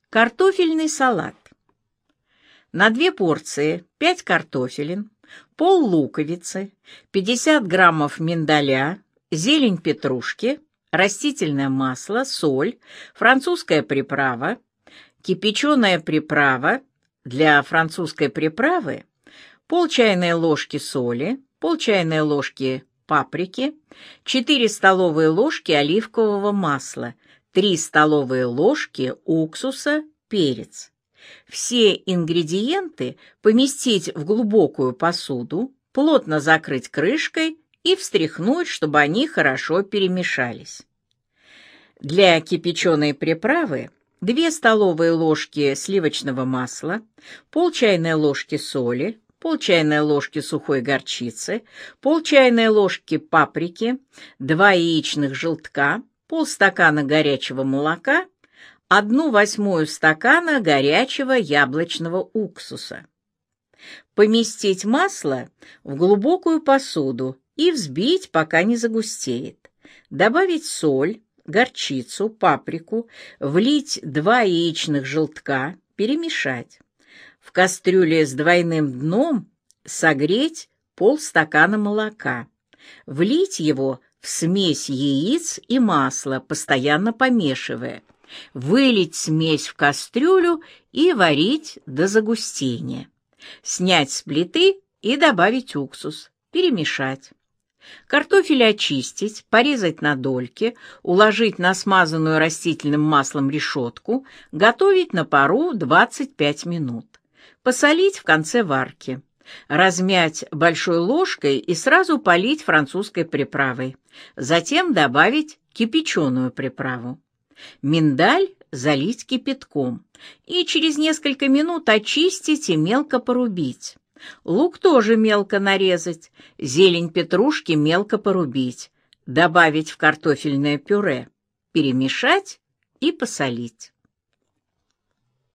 Картофельный салат. На 2 порции 5 картофелин, пол луковицы, 50 граммов миндаля, зелень петрушки, растительное масло, соль, французская приправа, кипяченая приправа. Для французской приправы пол чайной ложки соли, пол чайной ложки паприки, 4 столовые ложки оливкового масла, 3 столовые ложки уксуса, перец. Все ингредиенты поместить в глубокую посуду, плотно закрыть крышкой и встряхнуть, чтобы они хорошо перемешались. Для кипяченой приправы 2 столовые ложки сливочного масла, пол чайной ложки соли, пол чайной ложки сухой горчицы, пол чайной ложки паприки, 2 яичных желтка, полстакана горячего молока, 1/8 стакана горячего яблочного уксуса. Поместить масло в глубокую посуду и взбить, пока не загустеет. Добавить соль, горчицу, паприку, влить 2 яичных желтка, перемешать. В кастрюле с двойным дном согреть полстакана молока. Влить его в смесь яиц и масла, постоянно помешивая. Вылить смесь в кастрюлю и варить до загустения. Снять с плиты и добавить уксус. Перемешать. Картофель очистить, порезать на дольки, уложить на смазанную растительным маслом решетку, готовить на пару 25 минут. Посолить в конце варки. Размять большой ложкой и сразу полить французской приправой. Затем добавить кипяченую приправу. Миндаль залить кипятком и через несколько минут очистить и мелко порубить. Лук тоже мелко нарезать, зелень петрушки мелко порубить, добавить в картофельное пюре, перемешать и посолить.